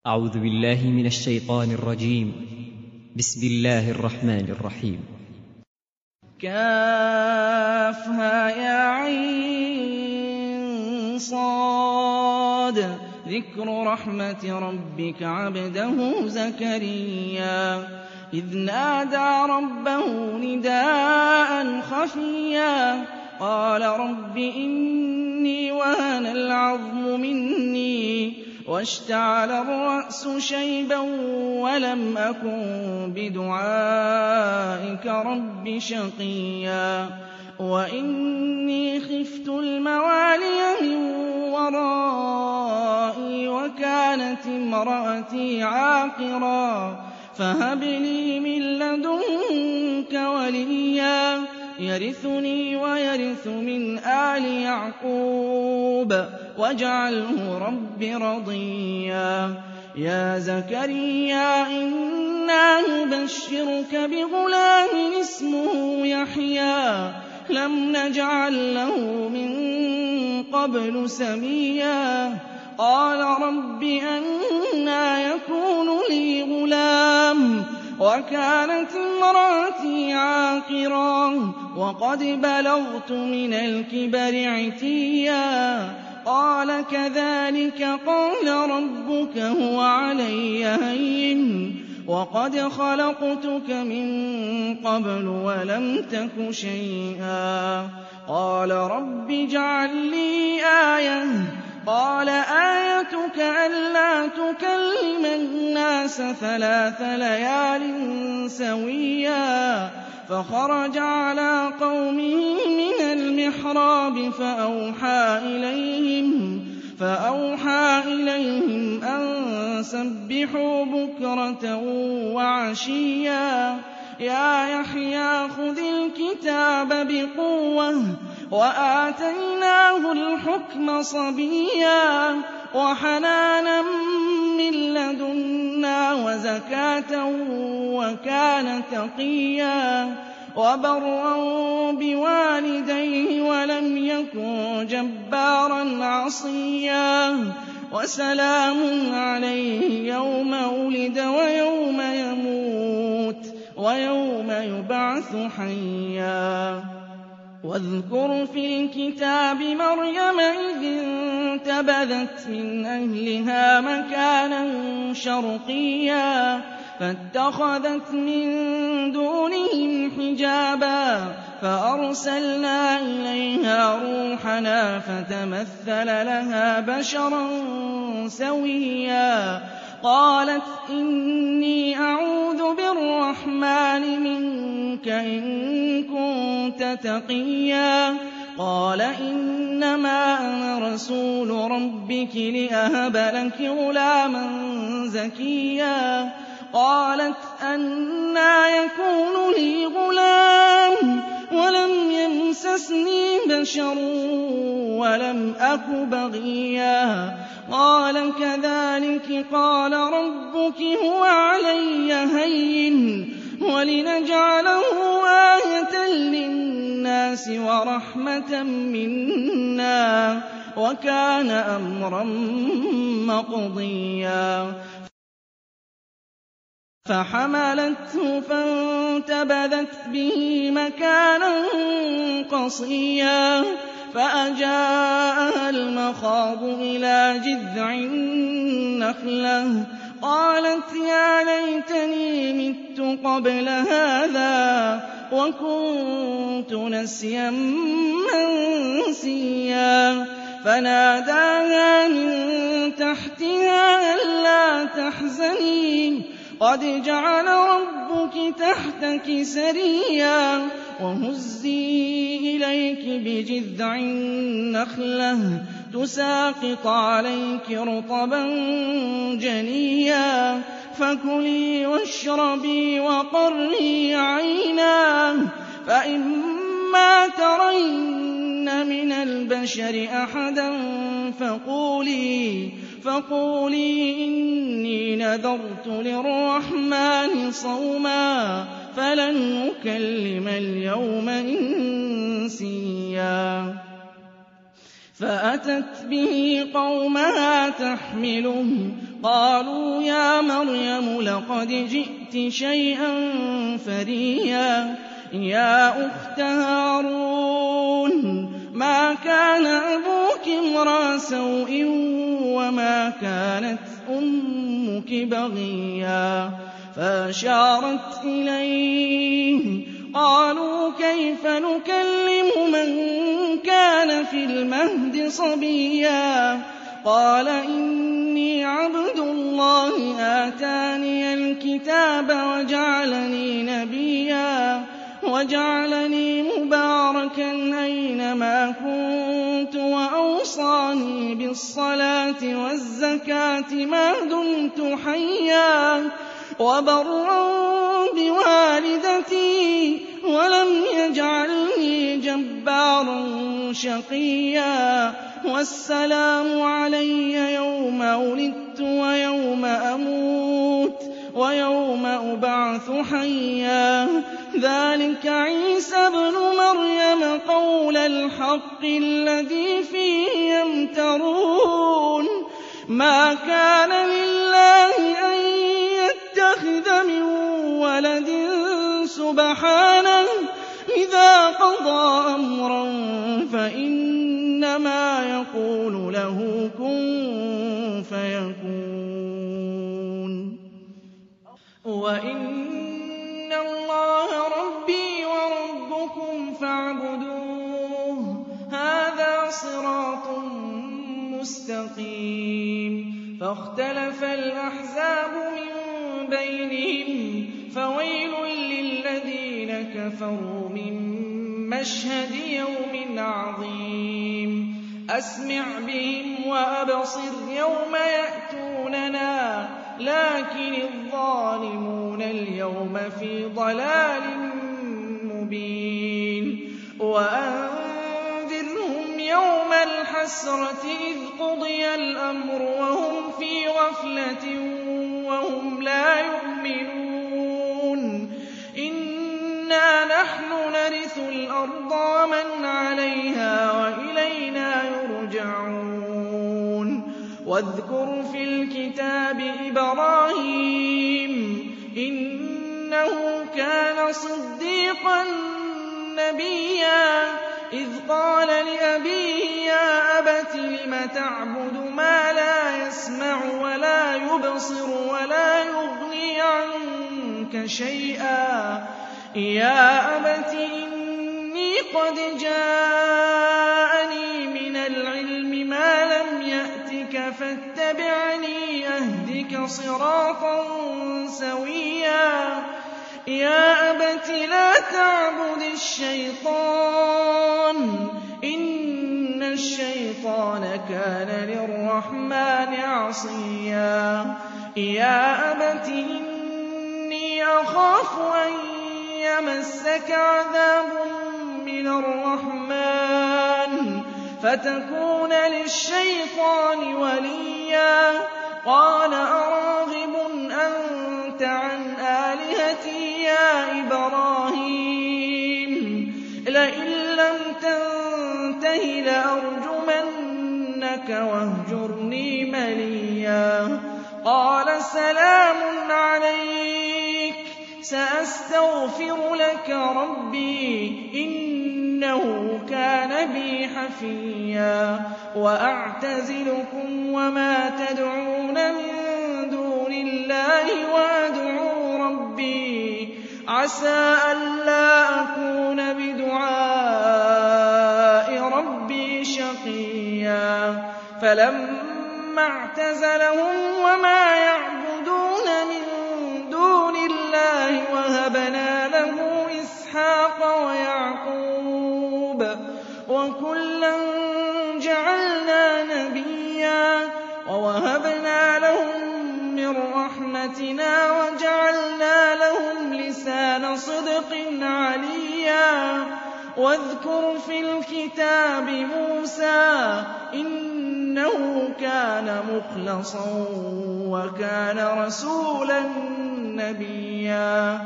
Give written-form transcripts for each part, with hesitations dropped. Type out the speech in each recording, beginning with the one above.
أعوذ بالله من الشيطان الرجيم. بسم الله الرحمن الرحيم. كافها يا عين صاد ذكر رحمة ربك عبده زكريا إذ نادى ربه نداء خفيا قال رب إني وهن العظم مني واشتعل الرأس شيبا ولم أكن بدعائك رب شقيا وإني خفت الموالي من ورائي وكانت امرأتي عاقرا فهب لي من لدنك وليا يرثني ويرث من آل يعقوب واجعله رب رضيا يا زكريا إنا نبشرك بغلام اسمه يحيى لم نجعل له من قبل سميا قال رب أنى يكون لي غلام وكانت امرأتي عاقرا وقد بلغت من الكبر عتيا قال كذلك قال ربك هو علي هين وقد خلقتك من قبل ولم تك شيئا قال رب اجعل لي آية قال آيتك ألا تكلم الناس 3 ليال سويا فخرج على قومه من المحراب فأوحى إليهم أن سبحوا بكرة وعشيا يا يحيى خذ الكتاب بقوة وآتيناه الحكم صبيا وحنانا من لدنا وزكاة وكان تقيا وبرا بوالديه ولم يكن جبارا عصيا وسلام عليه يوم ولد ويوم يموت ويوم يبعث حيا واذكر في الكتاب مريم إذ انتبذت من أهلها مكانا شرقيا فاتخذت من دونهم حجابا فأرسلنا إليها روحنا فتمثل لها بشرا سويا قالت إني أعوذ بالرحمن منك إن كنت تقيا قال إنما أنا رسول ربك لأهب لك غلاما زكيا قالت أنى يكون لي غلام ولم يمسسني بشر ولم أك بغيا قال كذلك قال ربك هو علي هين ولنجعله آية للناس ورحمة منا وكان أمرا مقضيا فحملته فانتبذت به مكانا قصيا فأجاءها المخاض إلى جذع النخلة قالت يا ليتني مت قبل هذا وكنت نسيا منسيا فناداها من تحتها ألا تحزني قد جعل ربك تحتك سريا وهزي إليك بجذع النخلة تساقط عليك رطبا جنيا فكلي واشربي وقري عينا فإما ترين من البشر أحدا فقولي إني نذرت للرحمن صوما فلن نكلم اليوم إنسيا فأتت به قومها تحمله قالوا يا مريم لقد جئت شيئا فريا يا أخت هارون ما كان أبوك امرأ سوء وما كانت أمك بغيا فأشارت إليه قالوا كيف نكلم من كان في المهد صبيا قال إني عبد الله آتاني الكتاب وجعلني نبيا وجعلني مباركا أينما كنت وأوصاني بالصلاة والزكاة ما دمت حيا وبرا بوالدتي ولم يجعلني جبارا شقيا والسلام علي يوم ولدت ويوم أموت ويوم أبعث حيا ذلك عيسى ابن مريم قول الحق الذي فيه يمترون ما كان لله أن يتخذ من ولد سبحانه إذا قضى أمرا فإنما يقول له كن فيكون وإن الله ربي وربكم فاعبدوه هذا صراط مستقيم فاختلف الأحزاب من بينهم فويل للذين كفروا من مشهد يوم عظيم أسمع بهم وأبصر يوم يأتوننا لكن الظالمون اليوم في ضلال مبين وأنذرهم يوم الحسرة إذ قضي الأمر وهم في غفلة وهم لا يؤمنون إنا نحن نرث الأرض ومن عليها وإلينا يرجعون واذكر في الكتاب إبراهيم إنه كان صديقا نبيا إذ قال لأبيه يا أبت لم تعبد ما لا يسمع ولا يبصر ولا يغني عنك شيئا يا أبت إني قد جاءني من العلم ما لم يأتك فاتبعني أهدك صراطا سويا يا أبت لا تعبد الشيطان إن الشيطان كان للرحمن عصيا يا أبت إني أخاف أن يمسك عذاب من الرحمن فتكون للشيطان وليا قال أراغب أنت عن آلهتي يا إبراهيم لئن لم تنته لأرجمنك واهجرني مليا قال سلام عليك سأستغفر لك ربي إنه كان بي حفيا وأعتزلكم وما تدعون من دون الله وأدعو ربي عسى ألا أكون بدعاء ربي شقيا فلما اعتزلهم وما يعبدون من دون الله وهبنا له إسحاق ويعقوب وكلا جعلنا نبيا ووهبنا لهم من رحمتنا وجعلنا لهم لسان صدق عليا واذكر في الكتاب موسى إنه كان مخلصا وكان رسولا نبيا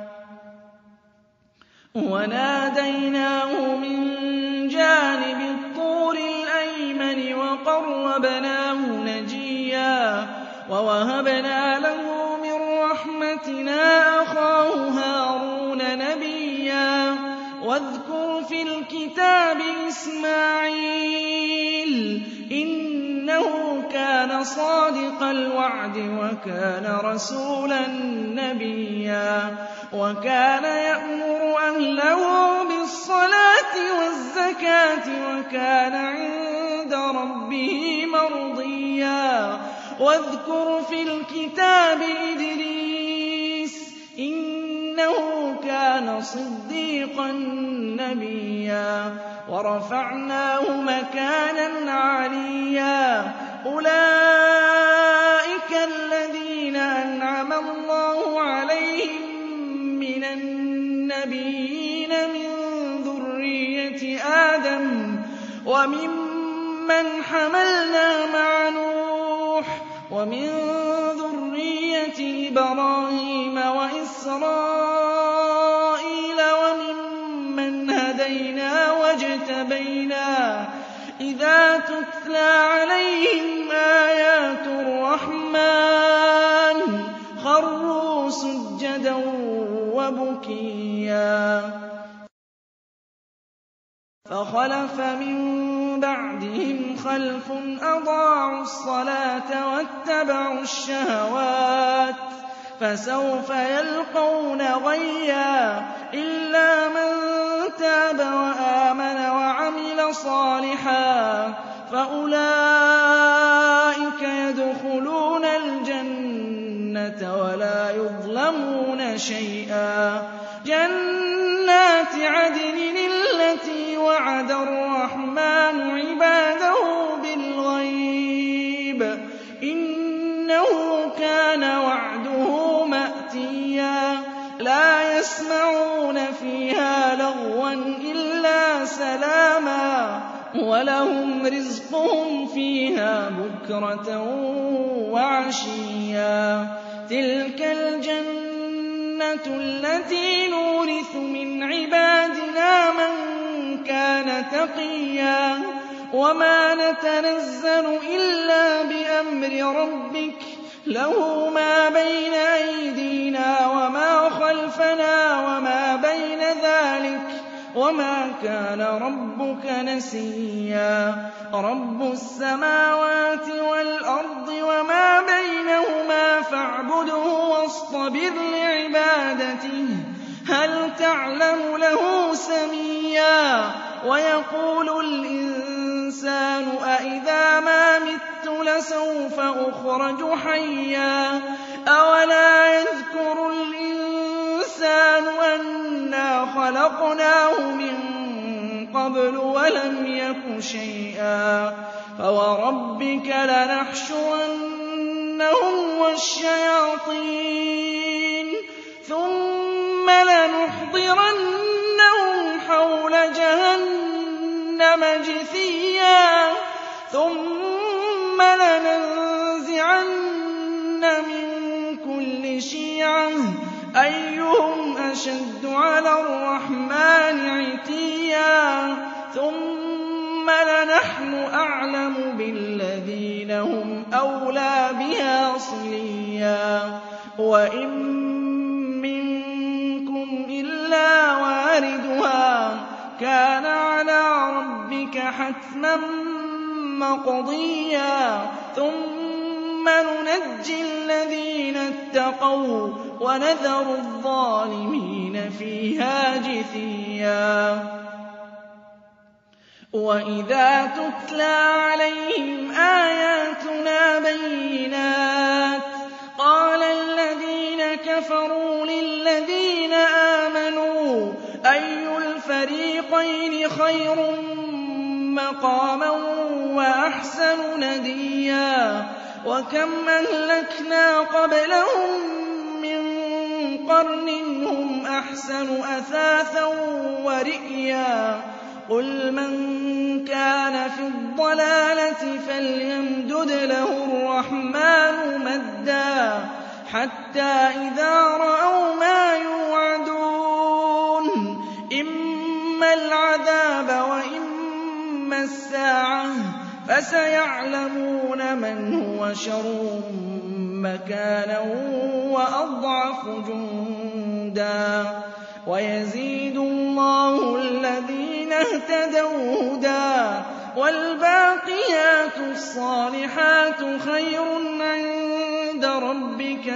وناديناه من جانب الطور الأيمن وقربناه نجيا وَوَهَبْنَا لَهُ مِن رَّحْمَتِنَا أَخَاهُ هَارُونَ نَبِيًّا. وَاذْكُرْ فِي الْكِتَابِ إِسْمَاعِيلَ إِنَّهُ كَانَ صَادِقَ الْوَعْدِ وَكَانَ رَسُولًا نَّبِيًّا. وَكَانَ يَأْمُرُ أَهْلَهُ بِالصَّلَاةِ وَالزَّكَاةِ وَكَانَ عِندَ رَبِّهِ مَرْضِيًّا. وَاذْكُرْ فِي الْكِتَابِ إِدْرِيسَ إِنَّهُ كَانَ صِدِّيقًا نَّبِيًّا. وَرَفَعْنَاهُ مَكَانًا عَلِيًّا. أُولَٰئِكَ الَّذِينَ أَنْعَمَ اللَّهُ عَلَيْهِم مِّنَ النَّبِيِّينَ مِن ذُرِّيَّةِ آدَمَ وَمِمَّنْ حَمَلْنَا مَعَ نُوحٍ وَمِن ذُرِّيَّةِ إِبْرَاهِيمَ وَإِسْرَائِيلَ وَمِمَّنْ هَدَيْنَا وَاجْتَبَيْنَا. إِذَا تُتْلَىٰ عَلَيْهِمْ آيَاتُ الرَّحْمَٰنِ خَرُّوا سُجَّدًا وَبُكِيًّا. فَخَلَفَ مِن بَعْدِهِمْ خَلْفٌ أَضَاعُوا الصَّلَاةَ وَاتَّبَعُوا الشَّهَوَاتِ فَسَوْفَ يَلْقَوْنَ غَيًّا. إِلَّا مَن تَابَ وَآمَنَ وَعَمِلَ صَالِحًا فَأُولَٰئِكَ يَدْخُلُونَ الْجَنَّةَ وَلَا يُظْلَمُونَ شَيْئًا. جَنَّاتِ عَدْنٍ الَّتِي وَعَدَ الرَّحْمَٰنُ عِبَادَهُ بِالْغَيْبِ ۚ إِنَّهُ كَانَ وَعْدُهُ مَأْتِيًّا. لَا يَسْمَعُونَ فِيهَا لَغْوًا إِلَّا سَلَامًا وَلَهُمْ رِزْقُهُمْ فِيهَا بُكْرَةً وَعَشِيًّا. تِلْكَ الْجَنَّةُ الَّتِي نُورِثُ مِنْ عِبَادِنَا مَن كَانَ تَقِيًّا. وَمَا نَتَنَزَّلُ إِلَّا بِأَمْرِ رَبِّكَ لَهُ مَا بَيْنَ أَيْدِينَا وَمَا خَلْفَنَا وَمَا بَيْنَ ذَٰلِكَ وَمَا كَانَ رَبُّكَ نَسِيًّا. رَبُّ السَّمَاوَاتِ وَالْأَرْضِ وَمَا بَيْنَهُمَا فَاعْبُدْهُ وَاصْطَبِرْ لِعِبَادَتِهِ هَلْ تَعْلَمُ لَهُ سَمِيًّا. وَيَقُولُ الْإِنسَانُ أَإِذَا مَا مِتُّ لَسَوْفَ أُخْرَجُ حَيًّا. أَوَلَا يَذْكُرُ الْإِنسَانُ أَنَّا خَلَقْنَاهُ مِن قَبْلُ وَلَمْ يَكُ شَيْئًا. فَوَرَبِّكَ لَنَحْشُرَنَّهُمْ وَالشَّيَاطِينَ ثُمَّ لَنُحْضِرَنَّهُمْ حَوْلَ جَهَنَّمَ جِثِيًّا. ثُمَّ لَنَنزِعَنَّ مِن كُلِّ شِيعَةٍ أَيُّهُمْ أَشَدُّ عَلَى الرَّحْمَٰنِ عِتِيًّا. ثُمَّ لَنَحْنُ أَعْلَمُ بِالَّذِينَ هُمْ أَوْلَىٰ بِهَا صِلِيًّا. وَإِن مِّنكُمْ إِلَّا وَارِدُهَا كَانَ عَلَىٰ رَبِّكَ حَتْمًا مَّقْضِيًّا. ثُمَّ نُنَجِّي الَّذِينَ اتَّقَوا وَنَذَرُ الظَّالِمِينَ فِيهَا جِثِيًّا. وَإِذَا تُتْلَىٰ عَلَيْهِمْ آيَاتُنَا بَيِّنَاتٍ قَالَ الَّذِينَ كَفَرُوا لِلَّذِينَ آمَنُوا أَيُّ الْفَرِيقَيْنِ خَيْرٌ مَّقَامًا وَأَحْسَنُ نَدِيًّا. وَكَمْ أَهْلَكْنَا قَبْلَهُم مِّن قَرْنٍ هُمْ أَحْسَنُ أَثَاثًا وَرِئْيًا. قُلْ مَن كَانَ فِي الضَّلَالَةِ فَلْيَمْدُدْ لَهُ الرَّحْمَٰنُ مَدًّا حَتَّىٰ إِذَا رَأَوْا مَا يُوعَدُونَ إِمَّا الْعَذَابَ وَإِمَّا السَّاعَةَ فَسَيَعْلَمُونَ مَنْ هُوَ شَرٌّ مكانا وأضعف جندا ويزيد الله الذين اهتدوا هدى والباقيات الصالحات خير عند ربك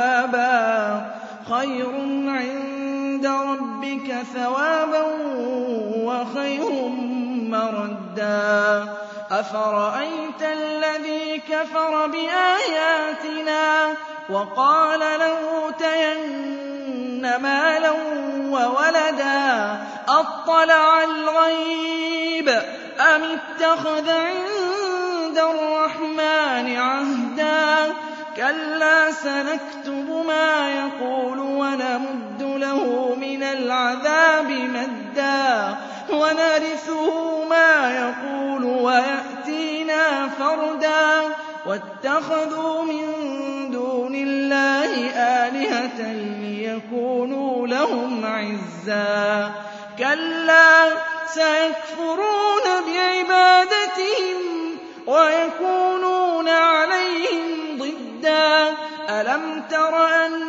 ثوابا وخير مردا أفرأيت الذي كفر بآياتنا وقال لأوتين مالا وولدا أطلع الغيب أم اتخذ عند الرحمن عهدا كلا سنكتب ما يقول ونمد له من العذاب مدا ونرثه ما يقول ويأتينا فردا واتخذوا من دون الله آلهة ليكونوا لهم عزا كلا سيكفرون بعبادتهم ويكونون عليهم ضدا ألم تر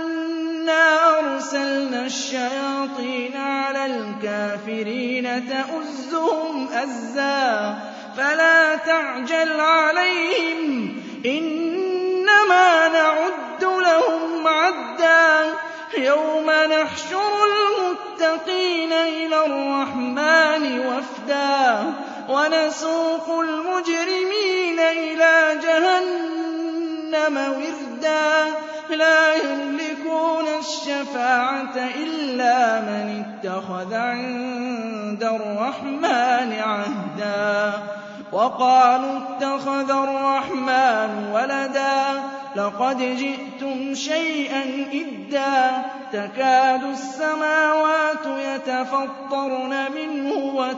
أنا أرسلنا الشياطين على الكافرين تؤزهم أزا فلا تعجل عليهم إنما نعد لهم عدا يوم نحشر المتقين إلى الرحمن وفدا ونسوق المجرمين إلى جهنم وردا لا يملكون الشفاعة إلا من اتخذ عند الرحمن عهدا وقالوا اتخذ الرحمن ولدا لقد جئتم شيئا إدا تكاد السماوات يتفطرن منه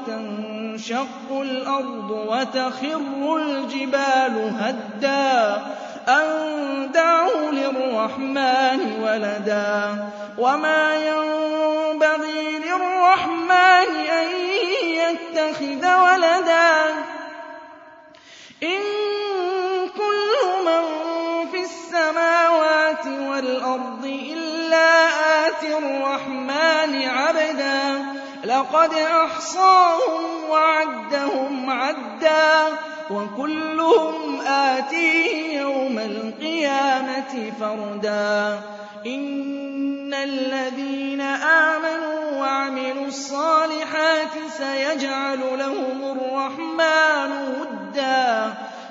وتنشق الأرض وتخر الجبال هدا أن دعوا للرحمن ولدا وما ينبغي للرحمن أن يتخذ ولدا إن كل من في السماوات والأرض إلا آتي الرحمن عبدا لقد أحصاهم وعدهم عدا وكلهم آتيه يوم القيامة فردا إن الذين آمنوا وعملوا الصالحات سيجعل لهم الرحمن ودا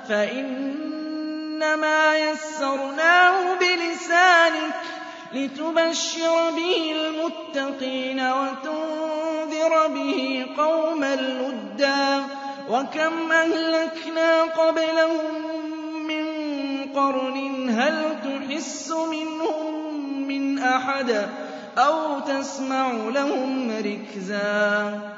فإنما يسرناه بلسانك لتبشر به المتقين وتنذر به قوما لدا وكم أهلكنا قبلهم من قرن هل تحس منهم من أحد أو تسمع لهم ركزا